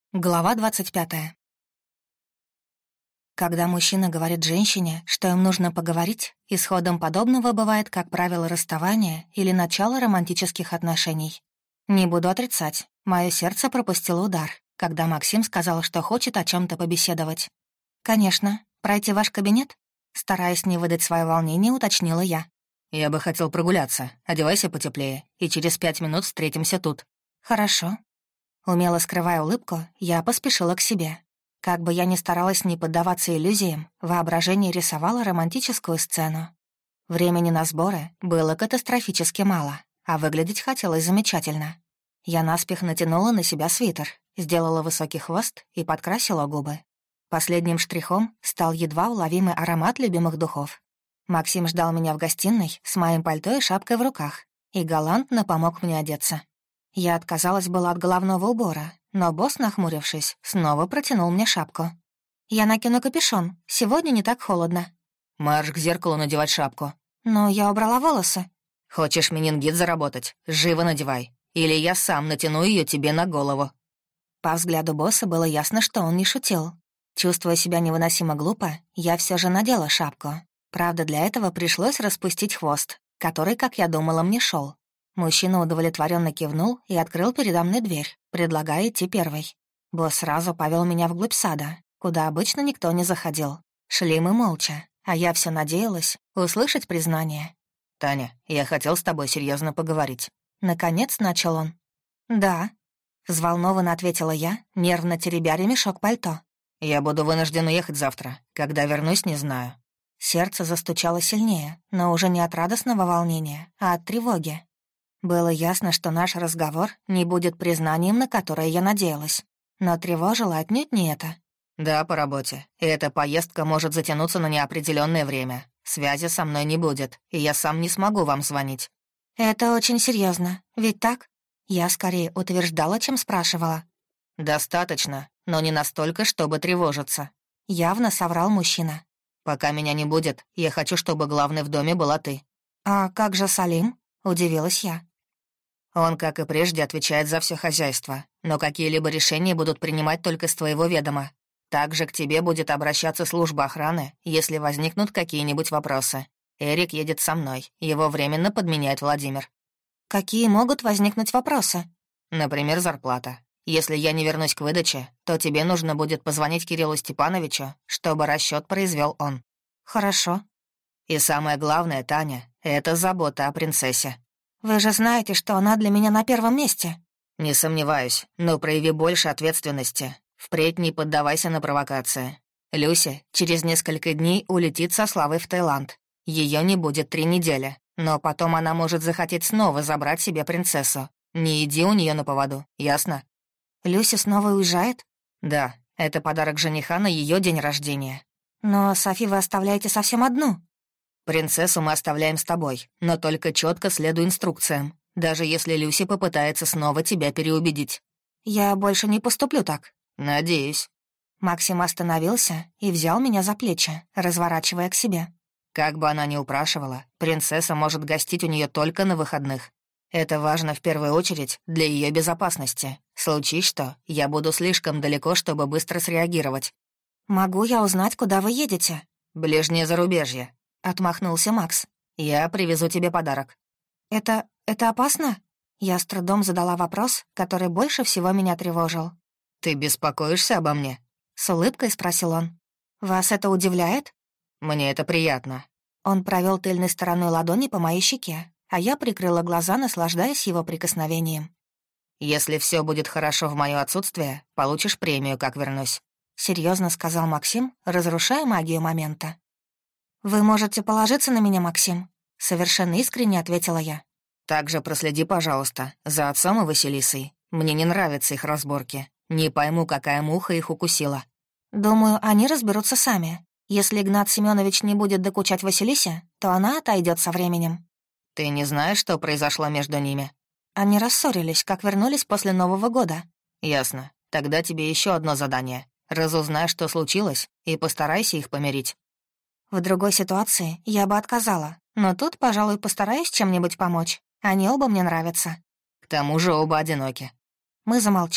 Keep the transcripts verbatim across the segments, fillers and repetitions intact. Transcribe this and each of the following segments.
Глава двадцать пятая. Когда мужчина говорит женщине, что им нужно поговорить, исходом подобного бывает, как правило, расставание или начало романтических отношений. Не буду отрицать, мое сердце пропустило удар, когда Максим сказал, что хочет о чем то побеседовать. «Конечно. Пройти в ваш кабинет?» Стараясь не выдать свое волнение, уточнила я. «Я бы хотел прогуляться. Одевайся потеплее, и через пять минут встретимся тут». «Хорошо». Умело скрывая улыбку, я поспешила к себе. Как бы я ни старалась не поддаваться иллюзиям, воображение рисовало романтическую сцену. Времени на сборы было катастрофически мало, а выглядеть хотелось замечательно. Я наспех натянула на себя свитер, сделала высокий хвост и подкрасила губы. Последним штрихом стал едва уловимый аромат любимых духов. Максим ждал меня в гостиной с моим пальто и шапкой в руках и галантно помог мне одеться. Я отказалась была от головного убора, но босс, нахмурившись, снова протянул мне шапку. «Я накину капюшон, сегодня не так холодно». «Марш к зеркалу надевать шапку». «Но я убрала волосы». «Хочешь менингит заработать? Живо надевай. Или я сам натяну ее тебе на голову». По взгляду босса было ясно, что он не шутил. Чувствуя себя невыносимо глупо, я все же надела шапку. Правда, для этого пришлось распустить хвост, который, как я думала, мне шел. Мужчина удовлетворенно кивнул и открыл передо мной дверь, предлагая идти первой. Босс сразу повел меня вглубь сада, куда обычно никто не заходил. Шли мы молча, а я все надеялась услышать признание. «Таня, я хотел с тобой серьезно поговорить». Наконец начал он. «Да», — взволнованно ответила я, нервно теребя ремешок пальто. «Я буду вынужден уехать завтра. Когда вернусь, не знаю». Сердце застучало сильнее, но уже не от радостного волнения, а от тревоги. Было ясно, что наш разговор не будет признанием, на которое я надеялась. Но тревожило отнюдь не это. «Да, по работе. И эта поездка может затянуться на неопределенное время. Связи со мной не будет, и я сам не смогу вам звонить». «Это очень серьезно, ведь так?» Я скорее утверждала, чем спрашивала. «Достаточно, но не настолько, чтобы тревожиться». Явно соврал мужчина. «Пока меня не будет, я хочу, чтобы главной в доме была ты». «А как же Салим?» — удивилась я. Он, как и прежде, отвечает за все хозяйство, но какие-либо решения будут принимать только с твоего ведома. Также к тебе будет обращаться служба охраны, если возникнут какие-нибудь вопросы. Эрик едет со мной, его временно подменяет Владимир». «Какие могут возникнуть вопросы?» «Например, зарплата. Если я не вернусь к выдаче, то тебе нужно будет позвонить Кириллу Степановичу, чтобы расчет произвел он». «Хорошо». «И самое главное, Таня, это забота о принцессе». «Вы же знаете, что она для меня на первом месте». «Не сомневаюсь, но прояви больше ответственности. Впредь не поддавайся на провокации. Люся через несколько дней улетит со Славой в Таиланд. Ее не будет три недели, но потом она может захотеть снова забрать себе принцессу. Не иди у нее на поводу, ясно?» «Люся снова уезжает?» «Да, это подарок жениха на ее день рождения». «Но Софи вы оставляете совсем одну». «Принцессу мы оставляем с тобой, но только четко следуй инструкциям, даже если Люси попытается снова тебя переубедить». «Я больше не поступлю так». «Надеюсь». Максим остановился и взял меня за плечи, разворачивая к себе. Как бы она ни упрашивала, принцесса может гостить у нее только на выходных. Это важно в первую очередь для ее безопасности. Случись что, я буду слишком далеко, чтобы быстро среагировать. «Могу я узнать, куда вы едете?» «Ближнее зарубежье». — отмахнулся Макс. «Я привезу тебе подарок». «Это... это опасно?» Я с трудом задала вопрос, который больше всего меня тревожил. «Ты беспокоишься обо мне?» — с улыбкой спросил он. «Вас это удивляет?» «Мне это приятно». Он провел тыльной стороной ладони по моей щеке, а я прикрыла глаза, наслаждаясь его прикосновением. «Если все будет хорошо в мое отсутствие, получишь премию, как вернусь», — серьезно сказал Максим, разрушая магию момента. «Вы можете положиться на меня, Максим?» — совершенно искренне ответила я. «Также проследи, пожалуйста, за отцом и Василисой. Мне не нравятся их разборки. Не пойму, какая муха их укусила». «Думаю, они разберутся сами. Если Игнат Семенович не будет докучать Василисе, то она отойдет со временем». «Ты не знаешь, что произошло между ними?» Они рассорились, как вернулись после Нового года. «Ясно. Тогда тебе еще одно задание. Разузнай, что случилось, и постарайся их помирить». В другой ситуации я бы отказала, но тут, пожалуй, постараюсь чем-нибудь помочь. Они оба мне нравятся. К тому же оба одиноки. Мы замолчали.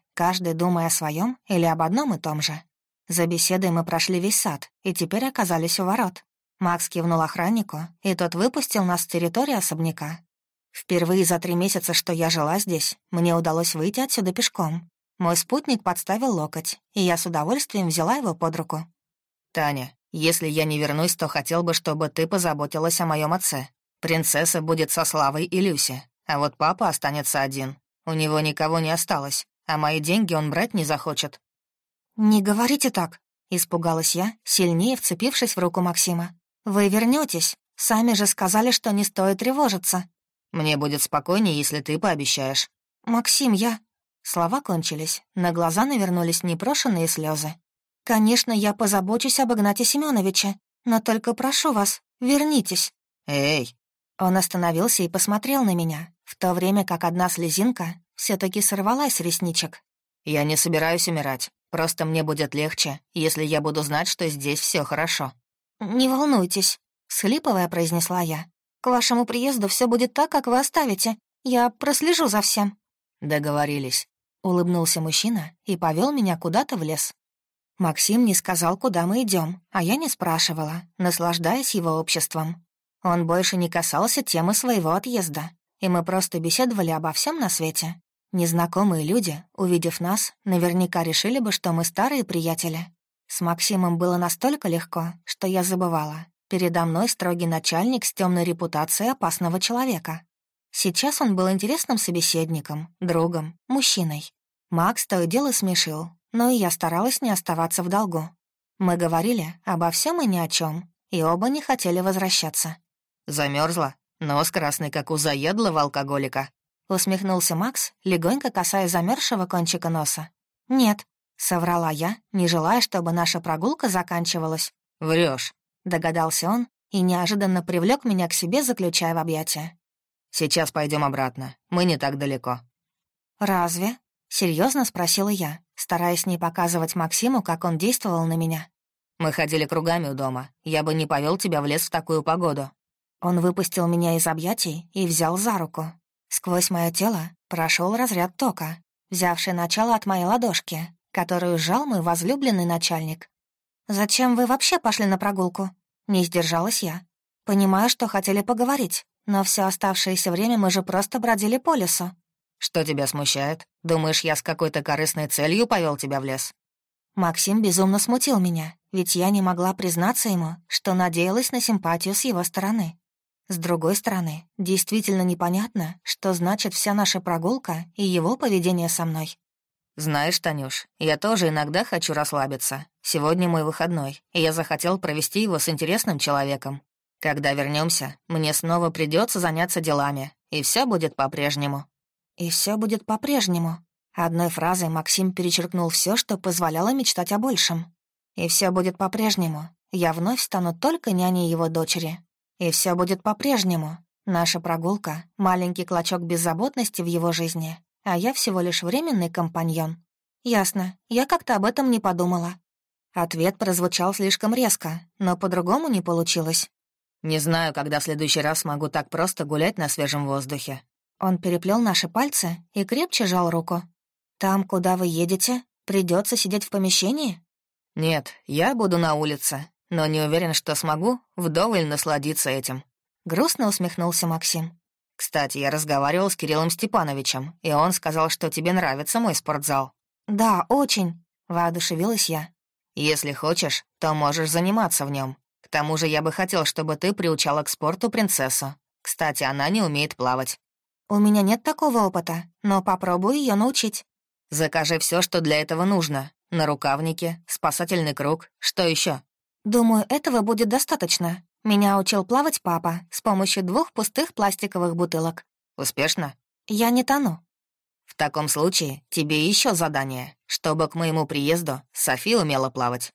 каждый думая о своем или об одном и том же. За беседой мы прошли весь сад и теперь оказались у ворот. Макс кивнул охраннику, и тот выпустил нас с территории особняка. Впервые за три месяца, что я жила здесь, мне удалось выйти отсюда пешком. Мой спутник подставил локоть, и я с удовольствием взяла его под руку. «Таня, если я не вернусь, то хотел бы, чтобы ты позаботилась о моем отце. Принцесса будет со Славой и Люси, а вот папа останется один. У него никого не осталось, а мои деньги он брать не захочет». «Не говорите так», — испугалась я, сильнее вцепившись в руку Максима. «Вы вернетесь. Сами же сказали, что не стоит тревожиться». «Мне будет спокойнее, если ты пообещаешь». «Максим, я...» Слова кончились, на глаза навернулись непрошенные слезы. «Конечно, я позабочусь об Игнате Семеновиче, но только прошу вас, вернитесь». «Эй!» Он остановился и посмотрел на меня, в то время как одна слезинка все таки сорвалась с ресничек. «Я не собираюсь умирать. Просто мне будет легче, если я буду знать, что здесь все хорошо». «Не волнуйтесь», — всхлипывая произнесла я. «К вашему приезду все будет так, как вы оставите. Я прослежу за всем». «Договорились», — улыбнулся мужчина и повел меня куда-то в лес. Максим не сказал, куда мы идем, а я не спрашивала, наслаждаясь его обществом. Он больше не касался темы своего отъезда, и мы просто беседовали обо всем на свете. Незнакомые люди, увидев нас, наверняка решили бы, что мы старые приятели. С Максимом было настолько легко, что я забывала. Передо мной строгий начальник с темной репутацией опасного человека. Сейчас он был интересным собеседником, другом, мужчиной. Макс то и дело смешил, но и я старалась не оставаться в долгу. Мы говорили обо всем и ни о чем, и оба не хотели возвращаться. Замерзла, нос красный, как у заедлого алкоголика. Усмехнулся Макс, легонько касаясь замерзшего кончика носа. «Нет», — соврала я, не желая, чтобы наша прогулка заканчивалась. Врешь, догадался он и неожиданно привлек меня к себе, заключая в объятия. «Сейчас пойдем обратно, мы не так далеко». «Разве?» — серьезно спросила я, стараясь не показывать Максиму, как он действовал на меня. «Мы ходили кругами у дома, я бы не повел тебя в лес в такую погоду». Он выпустил меня из объятий и взял за руку. Сквозь мое тело прошел разряд тока, взявший начало от моей ладошки, которую сжал мой возлюбленный начальник. «Зачем вы вообще пошли на прогулку?» Не сдержалась я. «Понимаю, что хотели поговорить, но все оставшееся время мы же просто бродили по лесу». «Что тебя смущает? Думаешь, я с какой-то корыстной целью повел тебя в лес?» Максим безумно смутил меня, ведь я не могла признаться ему, что надеялась на симпатию с его стороны. С другой стороны, действительно непонятно, что значит вся наша прогулка и его поведение со мной. «Знаешь, Танюш, я тоже иногда хочу расслабиться. Сегодня мой выходной, и я захотел провести его с интересным человеком. Когда вернемся, мне снова придется заняться делами, и все будет по-прежнему». «И все будет по-прежнему». Одной фразой Максим перечеркнул все, что позволяло мечтать о большем. «И все будет по-прежнему. Я вновь стану только няней его дочери. И все будет по-прежнему. Наша прогулка — маленький клочок беззаботности в его жизни, а я всего лишь временный компаньон». «Ясно, я как-то об этом не подумала». Ответ прозвучал слишком резко, но по-другому не получилось. «Не знаю, когда в следующий раз смогу так просто гулять на свежем воздухе». Он переплел наши пальцы и крепче жал руку. «Там, куда вы едете, придется сидеть в помещении?» «Нет, я буду на улице, но не уверен, что смогу вдоволь насладиться этим». Грустно усмехнулся Максим. «Кстати, я разговаривал с Кириллом Степановичем, и он сказал, что тебе нравится мой спортзал». «Да, очень», — воодушевилась я. «Если хочешь, то можешь заниматься в нем. К тому же я бы хотел, чтобы ты приучала к спорту принцессу. Кстати, она не умеет плавать». «У меня нет такого опыта, но попробую ее научить». «Закажи все, что для этого нужно. Нарукавники, спасательный круг, что еще? «Думаю, этого будет достаточно. Меня учил плавать папа с помощью двух пустых пластиковых бутылок». «Успешно?» «Я не тону». «В таком случае тебе еще задание, чтобы к моему приезду Софи умела плавать».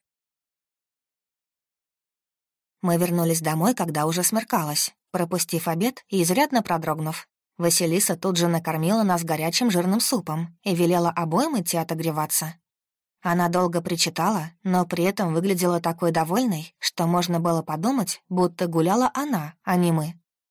Мы вернулись домой, когда уже смеркалось, пропустив обед и изрядно продрогнув. Василиса тут же накормила нас горячим жирным супом и велела обоим идти отогреваться. Она долго причитала, но при этом выглядела такой довольной, что можно было подумать, будто гуляла она, а не мы.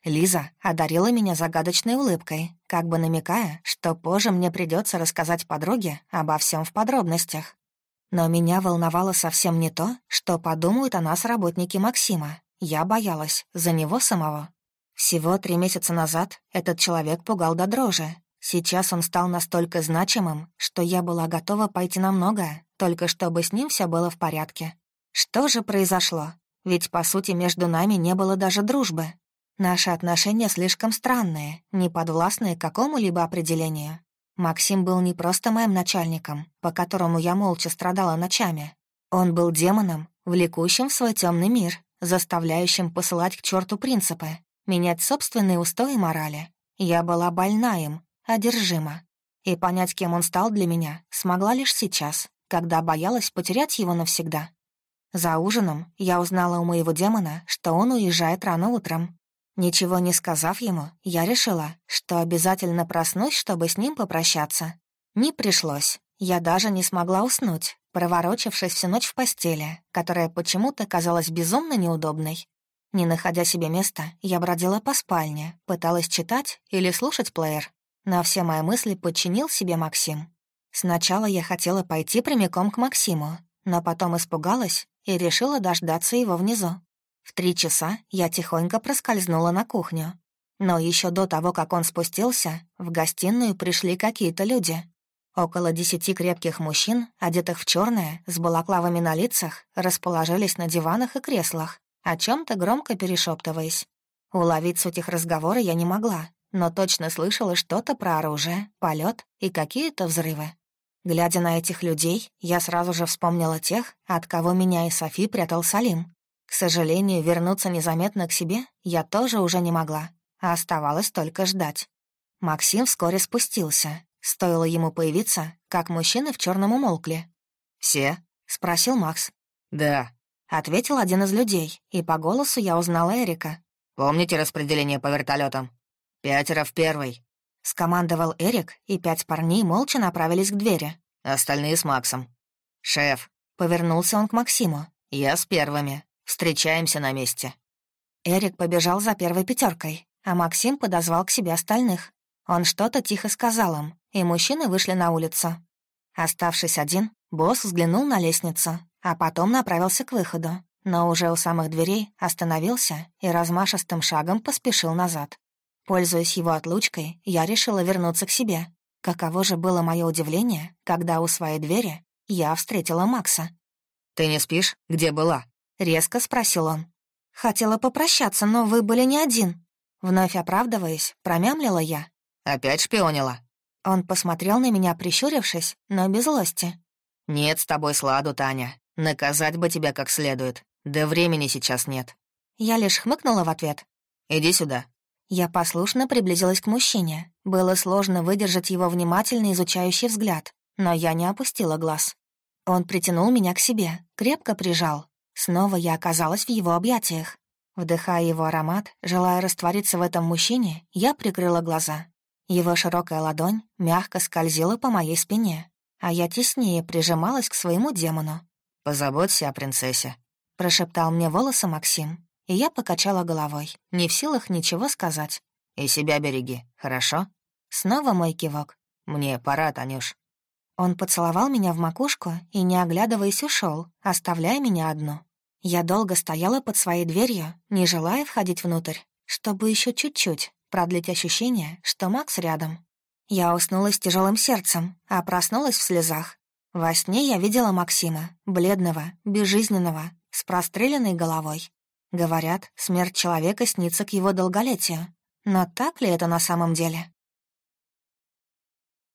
Лиза одарила меня загадочной улыбкой, как бы намекая, что позже мне придется рассказать подруге обо всем в подробностях. Но меня волновало совсем не то, что подумают о нас работники Максима. Я боялась за него самого. Всего три месяца назад этот человек пугал до дрожи. Сейчас он стал настолько значимым, что я была готова пойти на многое, только чтобы с ним все было в порядке. Что же произошло? Ведь, по сути, между нами не было даже дружбы. Наши отношения слишком странные, не подвластные какому-либо определению. Максим был не просто моим начальником, по которому я молча страдала ночами. Он был демоном, влекущим в свой темный мир, заставляющим посылать к черту принципы, менять собственные устои морали. Я была больна им, одержима. И понять, кем он стал для меня, смогла лишь сейчас, когда боялась потерять его навсегда. За ужином я узнала у моего демона, что он уезжает рано утром. Ничего не сказав ему, я решила, что обязательно проснусь, чтобы с ним попрощаться. Не пришлось. Я даже не смогла уснуть, проворочившись всю ночь в постели, которая почему-то казалась безумно неудобной. Не находя себе места, я бродила по спальне, пыталась читать или слушать плеер. Но все мои мысли подчинил себе Максим. Сначала я хотела пойти прямиком к Максиму, но потом испугалась и решила дождаться его внизу. В три часа я тихонько проскользнула на кухню. Но еще до того, как он спустился, в гостиную пришли какие-то люди. Около десяти крепких мужчин, одетых в черное, с балаклавами на лицах, расположились на диванах и креслах, о чем-то громко перешептываясь. Уловить суть их разговора я не могла, но точно слышала что-то про оружие, полет и какие-то взрывы. Глядя на этих людей, я сразу же вспомнила тех, от кого меня и Софи прятал Салим. К сожалению, вернуться незаметно к себе я тоже уже не могла, а оставалось только ждать. Максим вскоре спустился. Стоило ему появиться, как мужчины в черном умолкли. «Все?» — спросил Макс. «Да», — ответил один из людей, и по голосу я узнала Эрика. «Помните распределение по вертолетам? Пятеро в первой», — скомандовал Эрик, и пять парней молча направились к двери. «Остальные с Максом». «Шеф», — повернулся он к Максиму. «Я с первыми. Встречаемся на месте». Эрик побежал за первой пятеркой, а Максим подозвал к себе остальных. Он что-то тихо сказал им, и мужчины вышли на улицу. Оставшись один, босс взглянул на лестницу, а потом направился к выходу, но уже у самых дверей остановился и размашистым шагом поспешил назад. Пользуясь его отлучкой, я решила вернуться к себе. Каково же было мое удивление, когда у своей двери я встретила Макса. «Ты не спишь? Где была?» — резко спросил он. «Хотела попрощаться, но вы были не один». Вновь оправдываясь, промямлила я. «Опять шпионила?» Он посмотрел на меня, прищурившись, но без злости. «Нет с тобой сладу, Таня. Наказать бы тебя как следует. Да времени сейчас нет». Я лишь хмыкнула в ответ. «Иди сюда». Я послушно приблизилась к мужчине. Было сложно выдержать его внимательно изучающий взгляд, но я не опустила глаз. Он притянул меня к себе, крепко прижал. Снова я оказалась в его объятиях. Вдыхая его аромат, желая раствориться в этом мужчине, я прикрыла глаза. Его широкая ладонь мягко скользила по моей спине, а я теснее прижималась к своему демону. «Позаботься о принцессе», — прошептал мне волосы Максим, и я покачала головой, не в силах ничего сказать. «И себя береги, хорошо?» Снова мой кивок. «Мне пора, Танюш». Он поцеловал меня в макушку и, не оглядываясь, ушел, оставляя меня одну. Я долго стояла под своей дверью, не желая входить внутрь, чтобы еще чуть-чуть продлить ощущение, что Макс рядом. Я уснула с тяжелым сердцем, а проснулась в слезах. Во сне я видела Максима, бледного, безжизненного, с простреленной головой. Говорят, смерть человека снится к его долголетию. Но так ли это на самом деле?